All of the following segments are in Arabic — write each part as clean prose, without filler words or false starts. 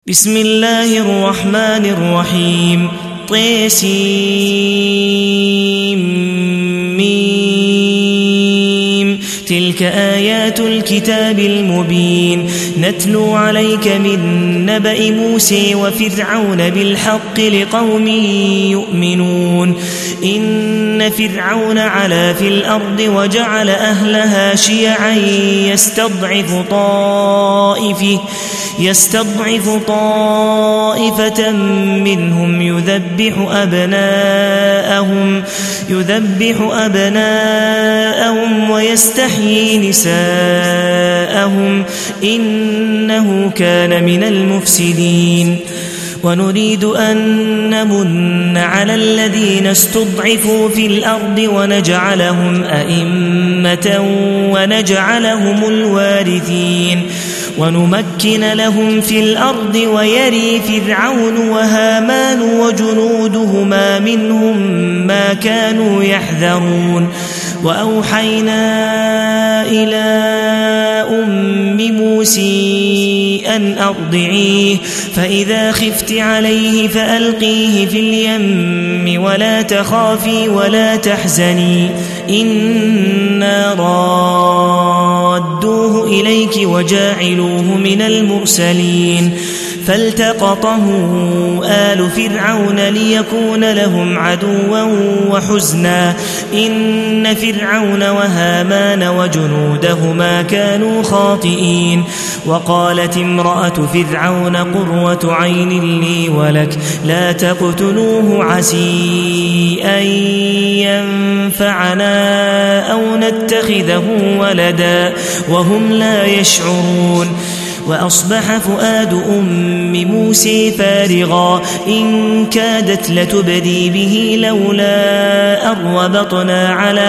بسم الله الرحمن الرحيم طسيم تلك آيات الكتاب المبين نتلو عليك من نبأ موسى وفرعون بالحق لقوم يؤمنون إن فرعون علا في الأرض وجعل أهلها شيعا يستضعف طائفة منهم يذبح أبناءهم ويستحيي نساءهم إنه كان من المفسدين ونريد أن نمن على الذين استضعفوا في الأرض ونجعلهم أئمة ونجعلهم الوارثين ونمكن لهم في الأرض ويري فرعون وهامان وجنودهما منهم ما كانوا يحذرون وأوحينا إلى أم موسى أن أرضعيه فإذا خفت عليه فألقيه في اليم ولا تخافي ولا تحزني إنا رادوه إليك وجاعلوه من المرسلين فالتقطه آل فرعون ليكون لهم عدوا وحزنا إن فرعون وهامان وجنودهما كانوا خاطئين وقالت امرأة فرعون قرة عين لي ولك لا تقتلوه عسى أن ينفعنا أو نتخذه ولدا وهم لا يشعرون وأصبح فؤاد أم موسى فارغا إن كادت لتبدي به لولا أربطنا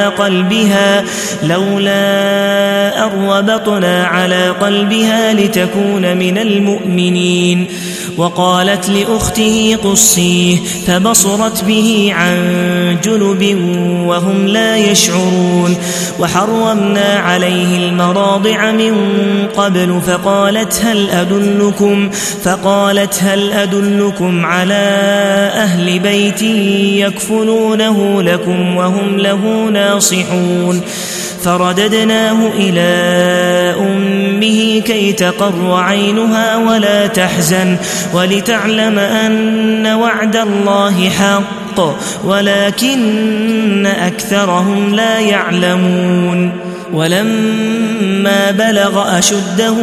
على قلبها لتكون من المؤمنين وقالت لأخته قصيه فبصرت به عن جنب وهم لا يشعرون وحرمنا عليه المراضع من قبل فقالت هل أدلكم على أهل بيت يكفلونه لكم وهم له ناصحون فرددناه إلى أمه كي تقر عينها ولا تحزن ولتعلم أن وعد الله حق ولكن أكثرهم لا يعلمون ولما بلغ أشده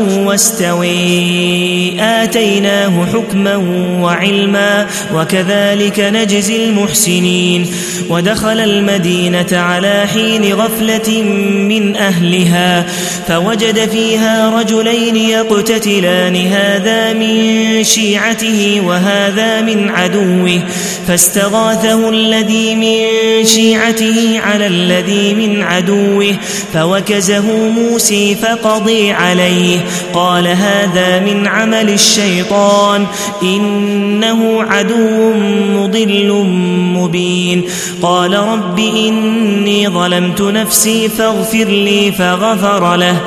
واستوى آتيناه حكما وعلما وكذلك نجزي المحسنين ودخل المدينة على حين غفلة من أهلها فوجد فيها رجلين يقتتلان هذا من شيعته وهذا من عدوه فاستغاثه الذي من شيعته على الذي من عدوه فوكزه موسى فقضي عليه قال هذا من عمل الشيطان إنه عدو مضل مبين قال رب إني ظلمت نفسي فاغفر لي فغفر له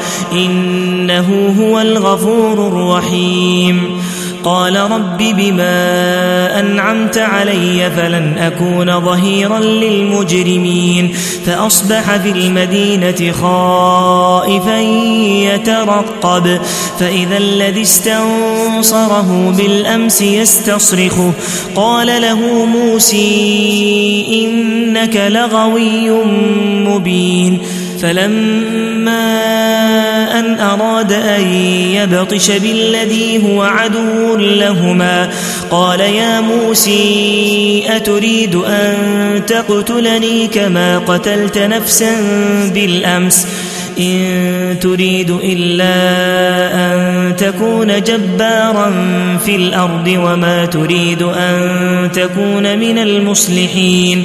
إنه هو الغفور الرحيم قال رب بما أنعمت علي فلن أكون ظهيرا للمجرمين فأصبح في المدينة خائفا يترقب فإذا الذي استنصره بالأمس يستصرخه قال له موسى إنك لغوي مبين فلما أن أراد أن يبطش بالذي هو عدو لهما قال يا موسى أتريد أن تقتلني كما قتلت نفسا بالأمس إن تريد إلا أن تكون جبارا في الأرض وما تريد أن تكون من المصلحين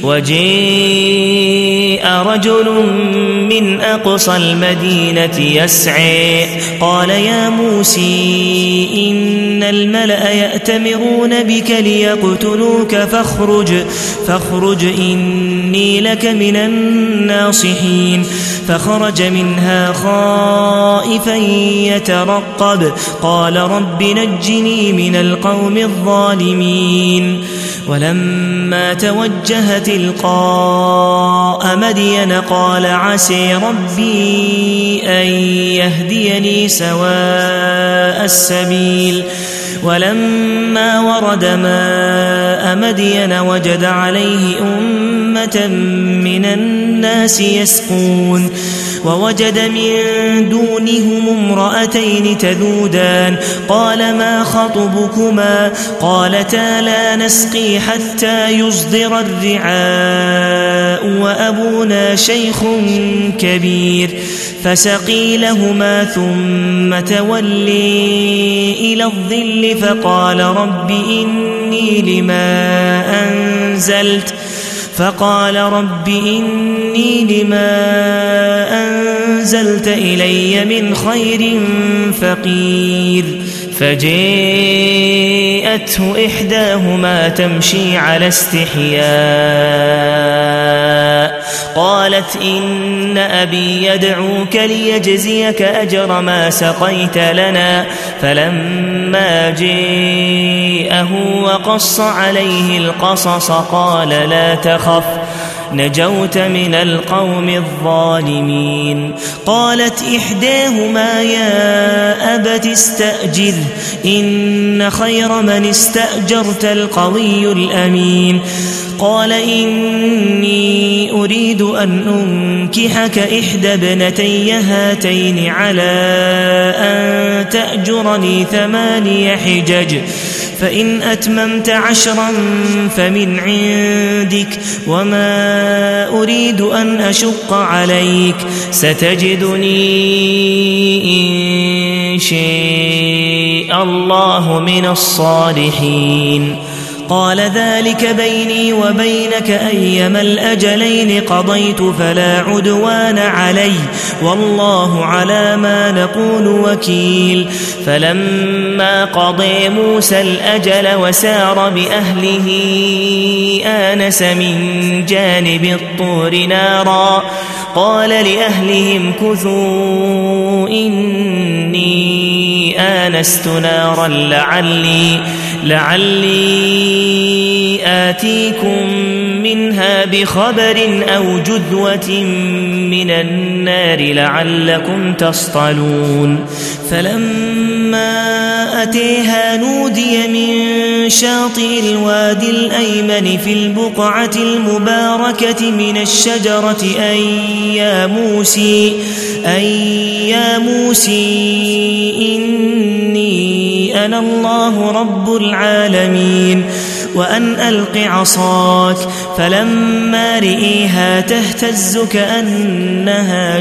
وجاء رجل من أقصى المدينة يسعى قال يا موسى إن الملأ يأتمرون بك ليقتلوك فاخرج إني لك من الناصحين فخرج منها خائفا يترقب قال رب نجني من القوم الظالمين ولما توجه تلقاء مدين قال عسى ربي أن يهديني سواء السبيل ولما ورد ماء مدين وجد عليه أمة من الناس يسقون ووجد من دونهم امرأتين تذودان قال ما خطبكما قالتا لا نسقي حتى يصدر الرعاء وأبونا شيخ كبير فسقي لهما ثم تولي إلى الظل فقال رب إني لما أنزلت إلي من خير فقير فجاءته إحداهما تمشي على استحياء قالت إن أبي يدعوك ليجزيك أجر ما سقيت لنا فلما جاءه وقص عليه القصص قال لا تخف نجوت من القوم الظالمين قالت إحداهما يا أبت استأجر إن خير من استأجرت القوي الأمين قال إني أريد أن أنكحك إحدى ابنتي هاتين على أن تأجرني 8 حجج فإن أتممت 10 فمن عندك وما أريد أن أشق عليك ستجدني إن شاء الله من الصالحين قال ذلك بيني وبينك أيما الأجلين قضيت فلا عدوان علي والله على ما نقول وكيل فلما قضى موسى الأجل وسار بأهله آنس من جانب الطور نارا قال لأهلهم كثوا إني آنست نارا لعلي آتيكم منها بخبر أو جذوة من النار لعلكم تصطلون فلما أتيها نودي من شاطئ الوادي الأيمن في البقعة المباركة من الشجرة أي يا موسى إني أنا الله رب العالمين وأن ألق عصاك فلما رئيها تهتز كأنها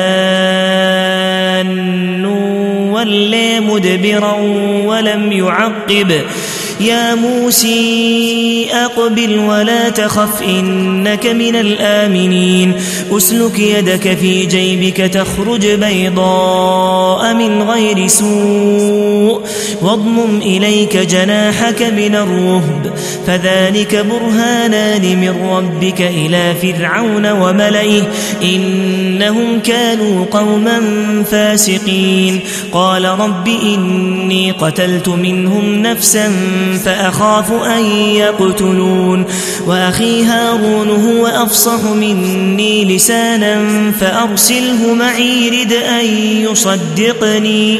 جان ولى مدبرا ولم يعقب يا موسى أقبل ولا تخف إنك من الآمنين أسلك يدك في جيبك تخرج بيضاء من غير سوء واضمم إليك جناحك من الرهب فذلك برهانان من ربك إلى فرعون وملئه إنهم كانوا قوما فاسقين قال رب إني قتلت منهم نفسا فأخاف أن يقتلون وأخي هارون هو أفصح مني لسانا فأرسله معي رد أن يصدقني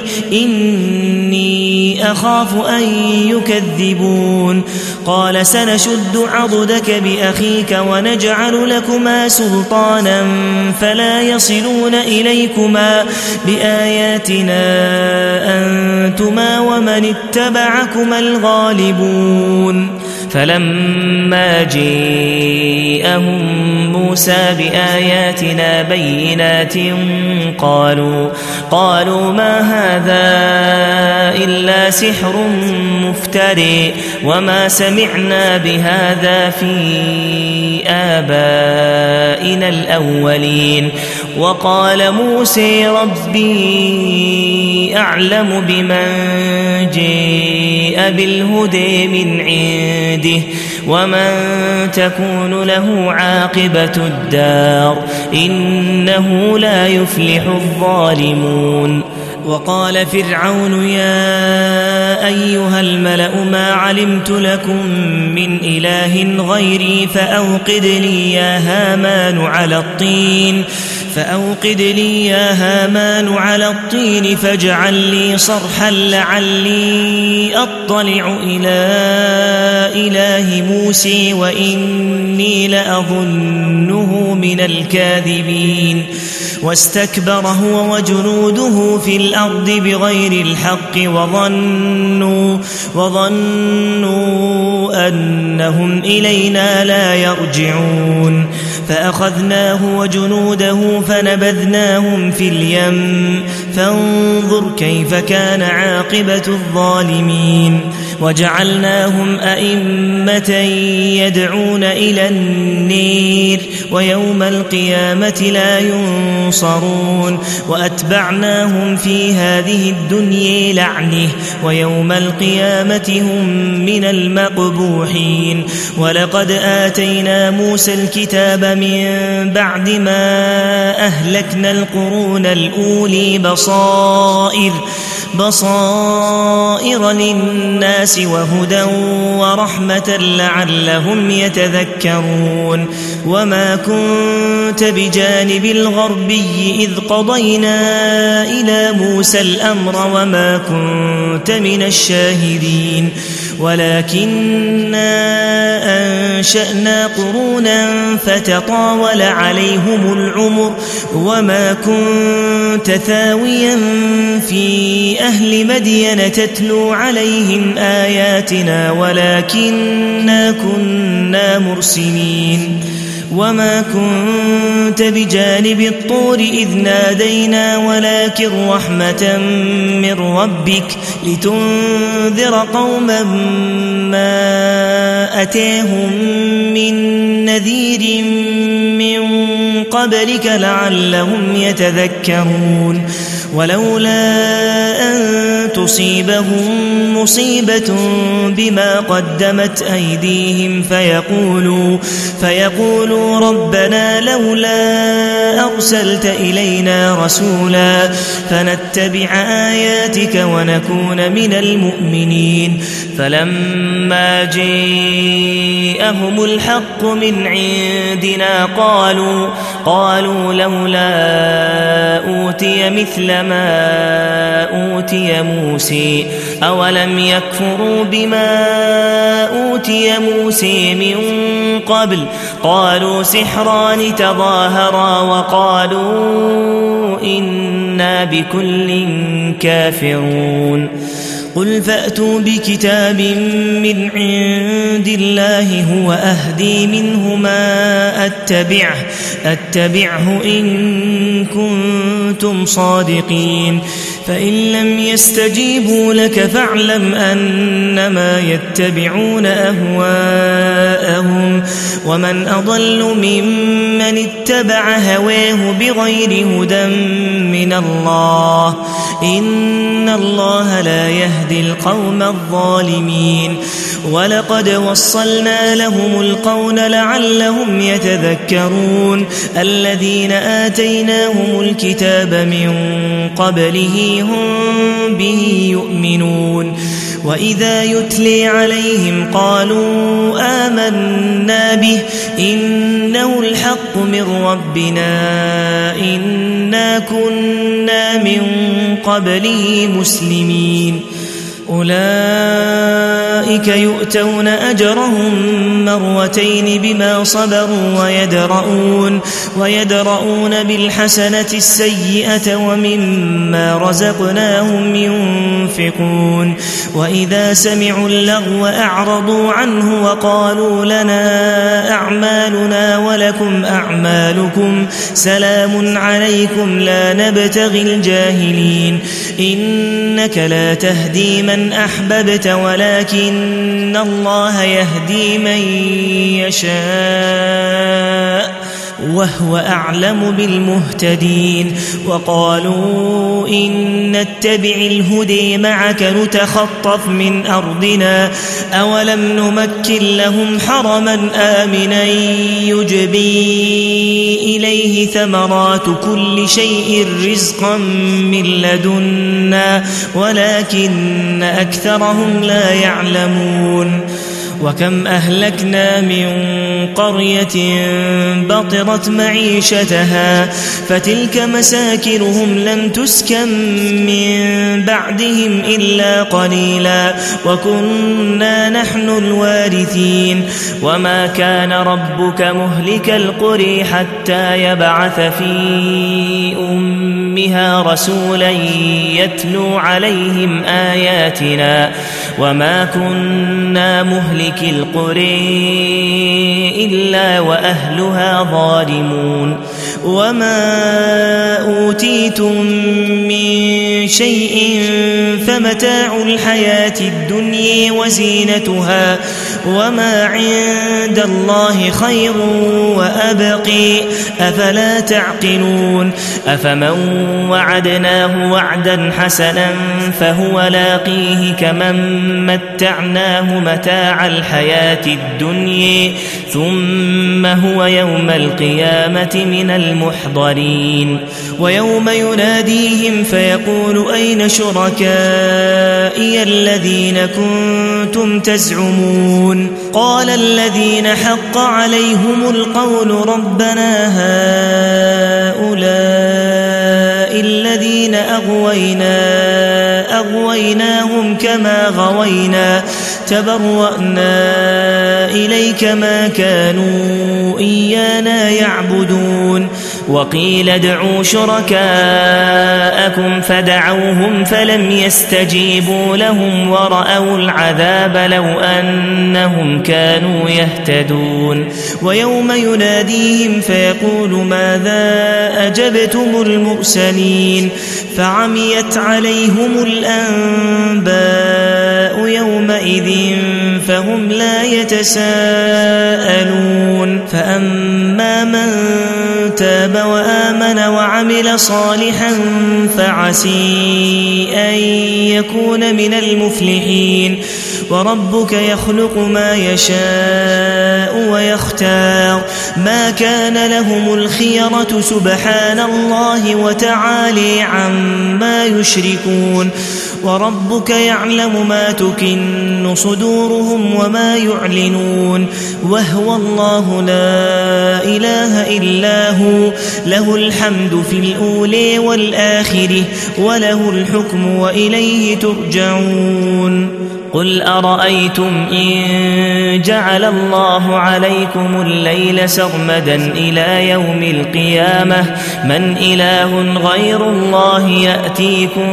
إني أخاف أن يكذبون قال سنشد عضدك بأخيك ونجعل لكما سلطانا فلا يصلون إليكما بآياتنا أنتما ومن اتبعكما الغالبون فلما جاءهم موسى بآياتنا بينات قالوا ما هذا إلا سحر مفتري وما سمعنا بهذا في آبائنا الأولين وقال موسى ربي أعلم بمن جاء بالهدى من عنده ومن تكون له عاقبة الدار إنه لا يفلح الظالمون. وقال فرعون يا أيها الملأ ما علمت لكم من إله غيري فأوقد لي يا هامان على الطين فاجعل لي صرحا لعلي أطلع إلى إله موسى وإني لأظنه من الكاذبين. واستكبر هو وجنوده في الأرض بغير الحق وظنوا أنهم إلينا لا يرجعون فأخذناه وجنوده فنبذناهم في اليم فانظر كيف كان عاقبة الظالمين. وجعلناهم أئمة يدعون إلى النير ويوم القيامة لا ينصرون. وأتبعناهم في هذه الدنيا لعنة ويوم القيامة هم من المقبوحين. ولقد آتينا موسى الكتاب من بعد ما أهلكنا القرون الأولي بصائر للناس وهدى ورحمة لعلهم يتذكرون. وما كنت بجانب الغربي إذ قضينا إلى موسى الأمر وما كنت من الشاهدين ولكننا أنشأنا قرونا فتطاول عليهم العمر وما كنت ثاويا في أهل مدين تتلو عليهم آياتنا ولكننا كنا مرسلين. وما كنت بجانب الطور إذ نادينا ولكن رحمة من ربك لتنذر قوما ما أتاهم من نذير من قبلك لعلهم يتذكرون. ولولا أن تصيبهم مصيبة بما قدمت أيديهم فيقولوا ربنا لولا أرسلت إلينا رسولا فنتبع آياتك ونكون من المؤمنين. فلما جاءهم الحق من عندنا قالوا لولا أوتي مثل ما أوتي موسى أولم يكفروا بما أوتي موسى من قبل قالوا سحران تظاهرا وقالوا إنا بكل كافرون. قل فأتوا بكتاب من عند الله هو أهدي منه ما أتبعه إن كنتم صادقين. فإن لم يستجيبوا لك فاعلم أنما يتبعون أهواءهم ومن أضل ممن اتبع هواه بغير هدى من الله إن الله لا يهدي القوم الظالمين. ولقد وصلنا لهم القول لعلهم يتذكرون. الذين آتيناهم الكتاب من قبله هم به يؤمنون. وإذا يتلي عليهم قالوا آمنا به إنه الحق من ربنا إنا كنا من قبله مسلمين. أولئك يؤتون أجرهم مرتين بما صبروا ويدرؤون بالحسنة السيئة ومما رزقناهم ينفقون. وإذا سمعوا اللغو أعرضوا عنه وقالوا لنا أعمالنا ولكم أعمالكم سلام عليكم لا نبتغي الجاهلين. إنك لا تهدي من أحببت ولكن الله يهدي من يشاء وهو أعلم بالمهتدين وقالوا إن نتبع الهدي معك نتخطف من أرضنا أولم نمكن لهم حرما آمنا يجبي إليه ثمرات كل شيء رزقا من لدنا ولكن أكثرهم لا يعلمون وكم أهلكنا من قرية بطرت معيشتها فتلك مساكنهم لم تسكن من بعدهم إلا قليلا وكنا نحن الوارثين وما كان ربك مهلك القرى حتى يبعث في أمها رسولا يتلو عليهم آياتنا وما كنا مهلك القرى إلا وأهلها ظالمون وما أوتيتم من شيء فمتاع الحياة الدنيا وزينتها وما عند الله خير وأبقي أفلا تعقلون أفمن وعدناه وعدا حسنا فهو لاقيه كمن متعناه متاع الحياة الدنيا ثم هو يوم القيامة من المحضرين ويوم يناديهم فيقول أين شركائي الذين كنتم تزعمون قال الذين حق عليهم القول ربنا هؤلاء الذين أغويناهم كما غوينا تبرأنا إليك ما كانوا إيانا يعبدون وقيل ادعوا شركاءكم فدعوهم فلم يستجيبوا لهم ورأوا العذاب لو أنهم كانوا يهتدون ويوم يناديهم فيقول ماذا أجبتم المرسلين فعميت عليهم الأنباء يومئذ فهم لا يتساءلون فأما من تاب وآمن وعمل صالحا فعسي أن يكون من المفلحين وربك يخلق ما يشاء ويختار ما كان لهم الخيرة سبحان الله وتعالي عما يشركون وربك يعلم ما تكن صدورهم وما يعلنون وهو الله لا إله إلا هو له الحمد في الأولى والآخرة وله الحكم وإليه ترجعون قل أرأيتم إن جعل الله عليكم الليل سرمدا إلى يوم القيامة من إله غير الله يأتيكم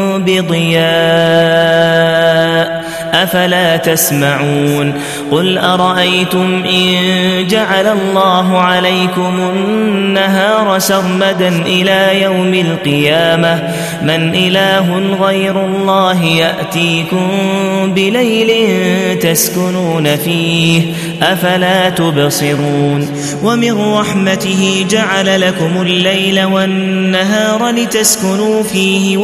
بضياء أفلا تسمعون قل أرأيتم إن جعل الله عليكم النهار سرمدا إلى يوم القيامة من إله غير الله يأتيكم بليل تسكنون فيه أفلا تبصرون ومن رحمته جعل لكم الليل والنهار لتسكنوا فيه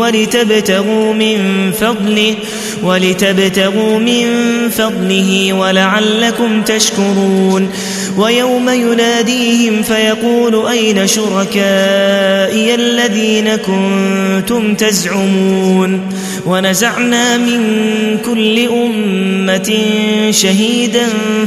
ولتبتغوا من فضله ولعلكم تشكرون ويوم يناديهم فيقول أين شركائي الذين كنتم تزعمون ونزعنا من كل أمة شهيدا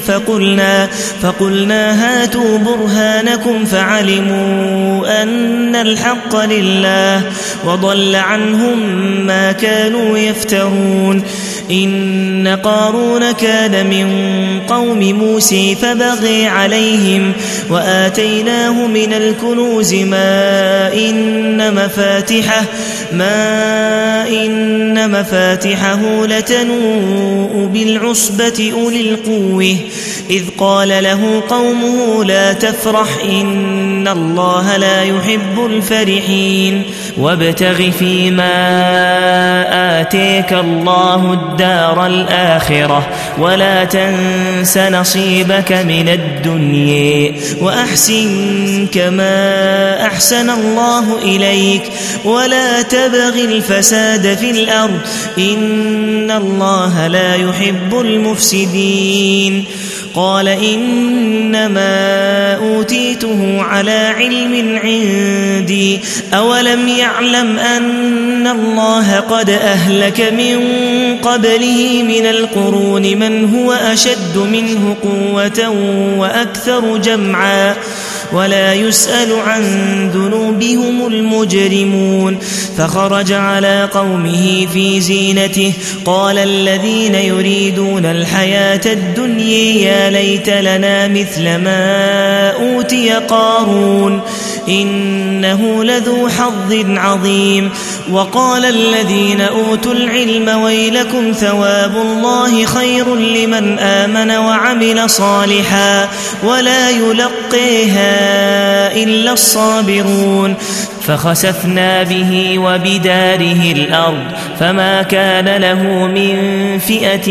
فقلنا هاتوا برهانكم فعلموا أن الحق لله وضل عنهم ما كانوا يفترون إن قارون كان من قوم موسى فبغي عليهم وآتيناه من الكنوز ما إن ما إن مفاتحه لتنوء بالعصبة أولي القوة إذ قال له قومه لا تفرح إن الله لا يحب الفرحين وابتغ فيما آتيك الله الدار الآخرة ولا تنس نصيبك من الدنيا وأحسن كما أحسن الله إليك ولا تبغ الفساد في الأرض إن الله لا يحب المفسدين قال إنما أوتيته على علم عندي أولم يعلم أن الله قد أهلك من قبله من القرون من هو أشد منه قوة وأكثر جمعا ولا يسأل عن ذنوبهم المجرمون فخرج على قومه في زينته قال الذين يريدون الحياة الدنيا يا ليت لنا مثل ما أوتي قارون إنه لذو حظ عظيم وقال الذين أوتوا العلم ويلكم ثواب الله خير لمن آمن وعمل صالحا ولا يلقيها إلا الصابرون فخسفنا به وبداره الأرض فما كان له من فئة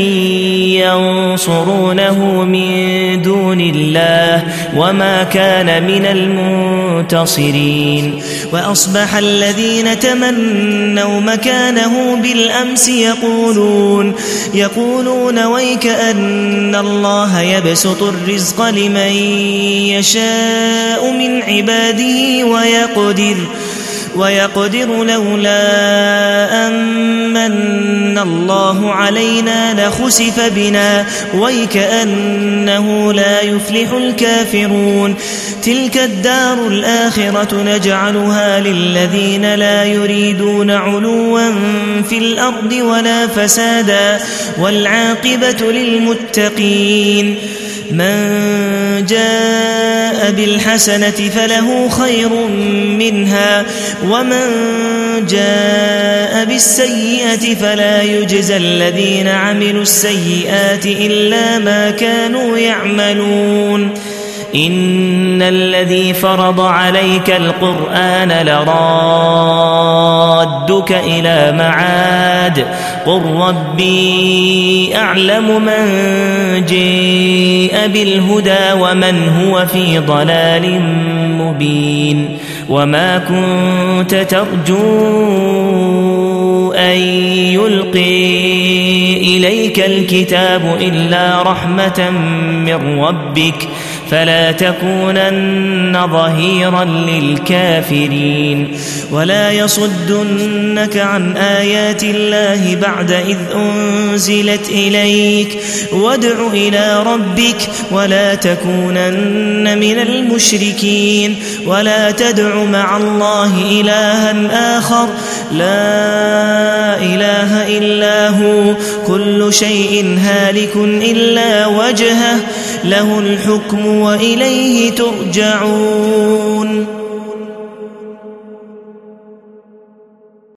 ينصرونه من دون الله وما كان من المنتصرين وأصبح الذين تمنوا مكانه بالأمس يقولون ويك أن الله يبسط الرزق لمن يشاء من عباده ويقدر لولا أمن الله علينا لخسف بنا ويكأنه لا يفلح الكافرون تلك الدار الآخرة نجعلها للذين لا يريدون علوا في الأرض ولا فسادا والعاقبة للمتقين من جاء بالحسنة فله خير منها ومن جاء بالسيئة فلا يجزى الذين عملوا السيئات إلا ما كانوا يعملون إن الذي فرض عليك القرآن لرادك إلى معاد قل ربي أعلم من جاء بالهدى ومن هو في ضلال مبين وما كنت ترجو أن يلقي إليك الكتاب إلا رحمة من ربك فلا تكونن ظهيرا للكافرين ولا يصدنك عن آيات الله بعد إذ أنزلت إليك وادع إلى ربك ولا تكونن من المشركين ولا تدع مع الله إلها آخر لا إله إلا هو كل شيء هالك إلا وجهه له الحكم وإليه ترجعون